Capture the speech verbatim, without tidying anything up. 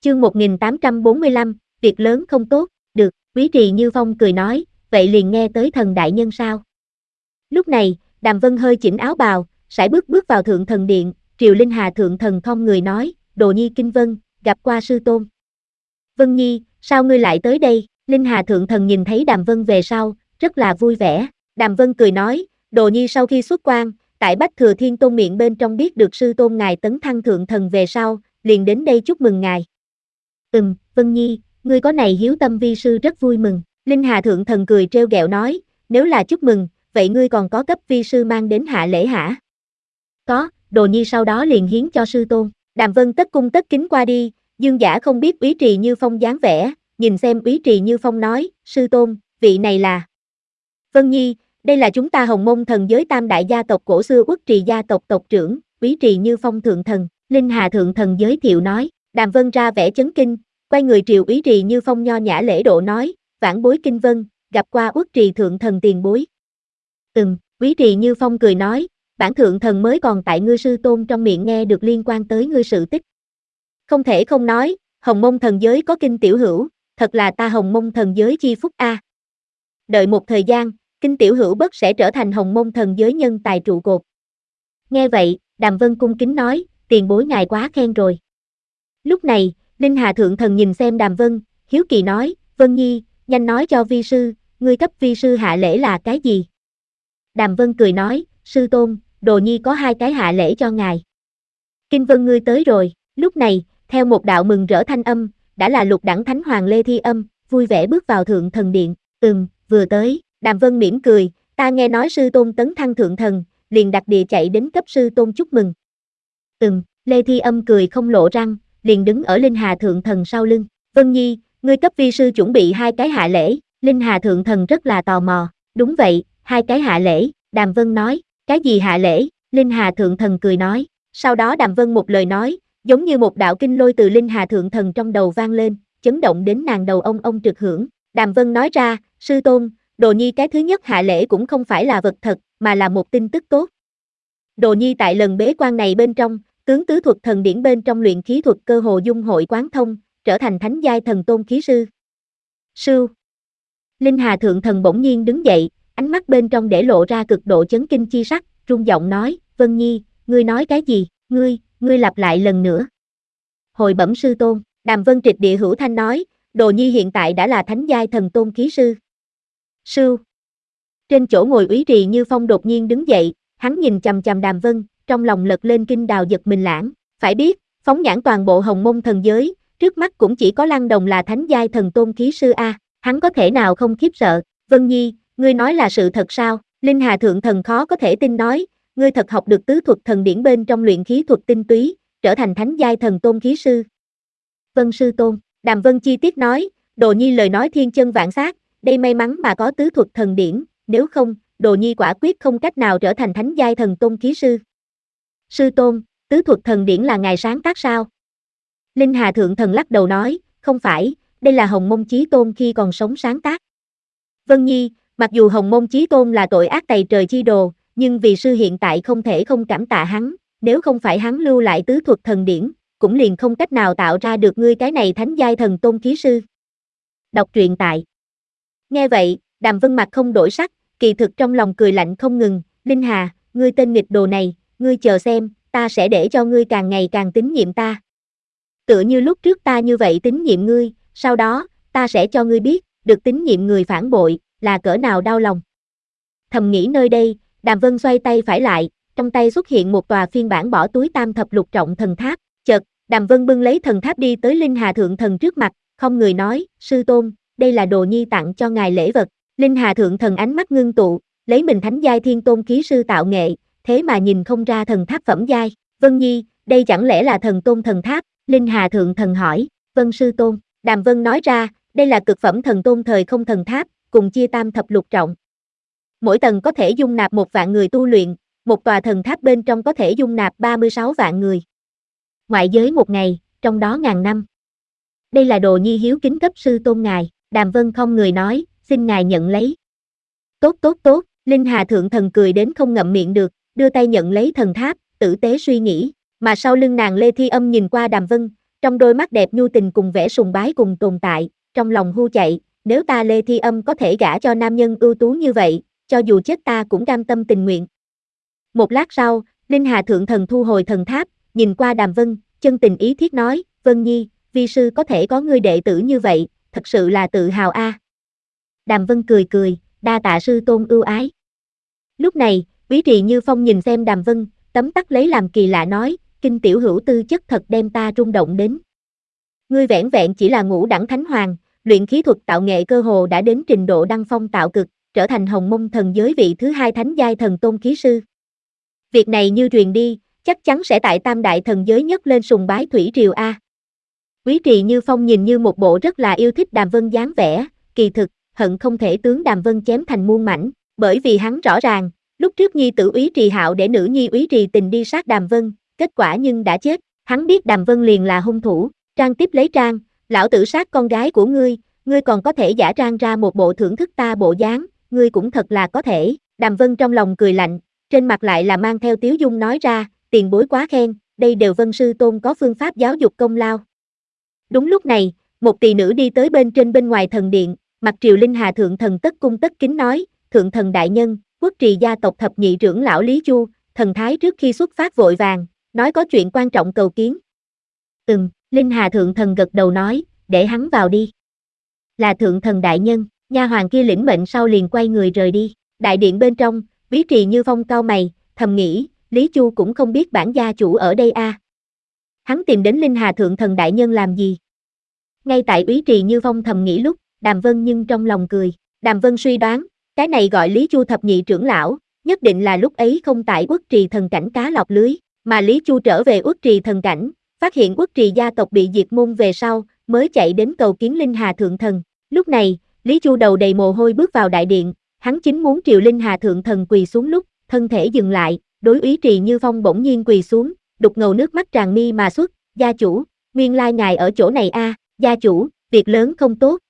Chương một nghìn tám trăm bốn mươi lăm, việc lớn không tốt, được, Quý Trì Như Phong cười nói, vậy liền nghe tới thần đại nhân sao. Lúc này, Đàm Vân hơi chỉnh áo bào, sải bước bước vào thượng thần điện, Triều Linh Hà thượng thần khom người nói, Đồ Nhi Kinh Vân, gặp qua sư tôn. Vân Nhi, sao ngươi lại tới đây? Linh Hà thượng thần nhìn thấy Đàm Vân về sau, rất là vui vẻ. Đàm Vân cười nói, Đồ Nhi sau khi xuất quan, tại Bách Thừa Thiên Tôn miệng bên trong biết được sư tôn ngài tấn thăng thượng thần về sau, liền đến đây chúc mừng ngài. Ừm, Vân Nhi, ngươi có này hiếu tâm vi sư rất vui mừng. Linh Hà thượng thần cười trêu ghẹo nói, nếu là chúc mừng, vậy ngươi còn có cấp vi sư mang đến hạ lễ hả? Có, Đồ Nhi sau đó liền hiến cho sư tôn. Đàm Vân tất cung tất kính qua đi, Dương Giả không biết Úy Trì Như Phong dáng vẻ, nhìn xem Úy Trì Như Phong nói, sư tôn, vị này là Vân Nhi, đây là chúng ta Hồng Mông thần giới tam đại gia tộc cổ xưa Uất Trì gia tộc tộc trưởng, Úy Trì Như Phong thượng thần. Linh Hà thượng thần giới thiệu nói. Đàm Vân ra vẻ chấn kinh, quay người triều Úy Trì Như Phong nho nhã lễ độ nói, vãn bối Kinh Vân, gặp qua Uất Trì thượng thần tiền bối. Ừm, Úy Trì Như Phong cười nói, bản thượng thần mới còn tại ngươi sư tôn trong miệng nghe được liên quan tới ngươi sự tích. Không thể không nói, Hồng Mông thần giới có Kinh tiểu hữu, thật là ta Hồng Mông thần giới chi phúc a. Đợi một thời gian, Kinh tiểu hữu bất sẽ trở thành Hồng Mông thần giới nhân tài trụ cột. Nghe vậy, Đàm Vân cung kính nói, tiền bối ngài quá khen rồi. Lúc này, Linh Hà thượng thần nhìn xem Đàm Vân, hiếu kỳ nói, Vân Nhi, nhanh nói cho vi sư, ngươi cấp vi sư hạ lễ là cái gì? Đàm Vân cười nói, sư tôn, Đồ Nhi có hai cái hạ lễ cho ngài. Kinh Vân ngươi tới rồi. Lúc này, theo một đạo mừng rỡ thanh âm, đã là lục đẳng thánh hoàng Lê Thi Âm, vui vẻ bước vào thượng thần điện. Ừm, vừa tới, Đàm Vân mỉm cười, ta nghe nói sư tôn tấn thăng thượng thần, liền đặt địa chạy đến cấp sư tôn chúc mừng. Ừm, Lê Thi Âm cười không lộ răng, liền đứng ở Linh Hà thượng thần sau lưng. Vân Nhi, ngươi cấp vi sư chuẩn bị hai cái hạ lễ. Linh Hà thượng thần rất là tò mò. Đúng vậy, hai cái hạ lễ. Đàm Vân nói, cái gì hạ lễ? Linh Hà thượng thần cười nói. Sau đó Đàm Vân một lời nói, giống như một đạo kinh lôi từ Linh Hà thượng thần trong đầu vang lên, chấn động đến nàng đầu ông ông trực hưởng. Đàm Vân nói ra, sư tôn, Đồ Nhi cái thứ nhất hạ lễ cũng không phải là vật thật, mà là một tin tức tốt. Đồ Nhi tại lần bế quan này bên trong, tướng tứ thuật thần điển bên trong luyện khí thuật cơ hồ dung hội quán thông, trở thành thánh giai thần tôn khí sư. Sư. Linh Hà thượng thần bỗng nhiên đứng dậy, ánh mắt bên trong để lộ ra cực độ chấn kinh chi sắc, run giọng nói, Vân Nhi, ngươi nói cái gì? Ngươi, ngươi lặp lại lần nữa. Hồi bẩm sư tôn, Đàm Vân trịch địa hữu thanh nói, Đồ Nhi hiện tại đã là thánh giai thần tôn khí sư. Sư. Trên chỗ ngồi Úy Trì Như Phong đột nhiên đứng dậy, hắn nhìn chằm chằm Đàm Vân, trong lòng lật lên kinh đào giật mình lãng. Phải biết, phóng nhãn toàn bộ Hồng Mông thần giới, trước mắt cũng chỉ có Lăng Đồng là thánh giai thần tôn khí sư a, hắn có thể nào không khiếp sợ? Vân Nhi, ngươi nói là sự thật sao? Linh Hà thượng thần khó có thể tin nói, ngươi thật học được tứ thuật thần điển bên trong luyện khí thuật tinh túy, trở thành thánh giai thần tôn khí sư. Vân sư tôn, Đàm Vân chi tiết nói, Đồ Nhi lời nói thiên chân vạn xác, đây may mắn mà có tứ thuật thần điển, nếu không, Đồ Nhi quả quyết không cách nào trở thành thánh giai thần tôn khí sư. Sư tôn, tứ thuật thần điển là ngài sáng tác sao? Linh Hà thượng thần lắc đầu nói, không phải, đây là Hồng Mông Chí Tôn khi còn sống sáng tác. Vân Nhi, mặc dù Hồng Mông Chí Tôn là tội ác tày trời chi đồ, nhưng vì sư hiện tại không thể không cảm tạ hắn, nếu không phải hắn lưu lại tứ thuật thần điển, cũng liền không cách nào tạo ra được ngươi cái này thánh giai thần tôn khí sư. Đọc truyện tại. Nghe vậy, Đàm Vân mặt không đổi sắc, kỳ thực trong lòng cười lạnh không ngừng, Linh Hà, ngươi tên nghịch đồ này, ngươi chờ xem, ta sẽ để cho ngươi càng ngày càng tín nhiệm ta. Tựa như lúc trước ta như vậy tín nhiệm ngươi, sau đó, ta sẽ cho ngươi biết, được tín nhiệm người phản bội, là cỡ nào đau lòng. Thầm nghĩ nơi đây, Đàm Vân xoay tay phải lại, trong tay xuất hiện một tòa phiên bản bỏ túi tam thập lục trọng thần tháp, chợt, Đàm Vân bưng lấy thần tháp đi tới Linh Hà thượng thần trước mặt, không người nói, sư tôn, đây là Đồ Nhi tặng cho ngài lễ vật. Linh Hà thượng thần ánh mắt ngưng tụ, lấy mình thánh giai thiên tôn khí sư tạo nghệ, thế mà nhìn không ra thần tháp phẩm giai. Vân Nhi, đây chẳng lẽ là thần tôn thần tháp? Linh Hà thượng thần hỏi, vân sư tôn. Đàm Vân nói ra, đây là cực phẩm thần tôn thời không thần tháp, cùng chia tam thập lục trọng. Mỗi tầng có thể dung nạp một vạn người tu luyện, một tòa thần tháp bên trong có thể dung nạp ba mươi sáu vạn người. Ngoại giới một ngày, trong đó ngàn năm. Đây là Đồ Nhi hiếu kính cấp sư tôn ngài. Đàm Vân không người nói, xin ngài nhận lấy. Tốt tốt tốt, Linh Hà thượng thần cười đến không ngậm miệng được, đưa tay nhận lấy thần tháp, tử tế suy nghĩ, mà sau lưng nàng Lê Thi Âm nhìn qua Đàm Vân, trong đôi mắt đẹp nhu tình cùng vẻ sùng bái cùng tồn tại, trong lòng hu chạy, nếu ta Lê Thi Âm có thể gả cho nam nhân ưu tú như vậy, cho dù chết ta cũng cam tâm tình nguyện. Một lát sau, Linh Hà Thượng Thần thu hồi thần tháp, nhìn qua Đàm Vân, chân tình ý thiết nói, Vân Nhi, vi sư có thể có ngươi đệ tử như vậy, thật sự là tự hào a. À. Đàm Vân cười cười, đa tạ sư tôn ưu ái. Lúc này, Úy Trì Như Phong nhìn xem Đàm Vân, tấm tắc lấy làm kỳ lạ nói, kinh tiểu hữu tư chất thật đem ta rung động đến. Ngươi vẻn vẹn chỉ là ngũ đẳng thánh hoàng, luyện khí thuật tạo nghệ cơ hồ đã đến trình độ đăng phong tạo cực, trở thành Hồng Mông thần giới vị thứ hai thánh giai thần tôn khí sư. Việc này như truyền đi, chắc chắn sẽ tại tam đại thần giới nhất lên sùng bái thủy triều a. Úy Trì Như Phong nhìn như một bộ rất là yêu thích Đàm Vân dáng vẻ, kỳ thực, hận không thể tướng Đàm Vân chém thành muôn mảnh, bởi vì hắn rõ ràng, lúc trước nhi tử Úy Trì Hạo để nữ nhi Úy Trì Tình đi sát Đàm Vân, kết quả nhưng đã chết, hắn biết Đàm Vân liền là hung thủ, trang tiếp lấy trang, lão tử sát con gái của ngươi, ngươi còn có thể giả trang ra một bộ thưởng thức ta bộ dáng, ngươi cũng thật là có thể, Đàm Vân trong lòng cười lạnh, trên mặt lại là mang theo tiếu dung nói ra, tiền bối quá khen, đây đều Vân sư tôn có phương pháp giáo dục công lao. Đúng lúc này, một tỳ nữ đi tới bên trên bên ngoài thần điện, mặt Triều Linh Hà Thượng Thần tất cung tất kính nói, Thượng Thần đại nhân, Quốc Trì gia tộc thập nhị trưởng lão Lý Chu, thần thái trước khi xuất phát vội vàng, nói có chuyện quan trọng cầu kiến. Ừm, Linh Hà Thượng Thần gật đầu nói, để hắn vào đi. Là Thượng Thần đại nhân, nha hoàn kia lĩnh mệnh sau liền quay người rời đi. Đại điện bên trong, Úy Trì Như Phong cau mày, thầm nghĩ, Lý Chu cũng không biết bản gia chủ ở đây a. À. Hắn tìm đến Linh Hà Thượng Thần đại nhân làm gì? Ngay tại Úy Trì Như Phong thầm nghĩ lúc, Đàm Vân nhưng trong lòng cười. Đàm Vân suy đoán, cái này gọi Lý Chu thập nhị trưởng lão, nhất định là lúc ấy không tại Uất Trì thần cảnh cá lọt lưới, mà Lý Chu trở về Uất Trì thần cảnh, phát hiện Uất Trì gia tộc bị diệt môn về sau, mới chạy đến cầu kiến Linh Hà Thượng Thần. Lúc này, Lý Chu đầu đầy mồ hôi bước vào đại điện, hắn chính muốn Triều Linh Hà Thượng Thần quỳ xuống lúc, thân thể dừng lại, đối Úy Trì Như Phong bỗng nhiên quỳ xuống, đục ngầu nước mắt tràn mi mà xuất, gia chủ, nguyên lai ngài ở chỗ này a, à, gia chủ, việc lớn không tốt,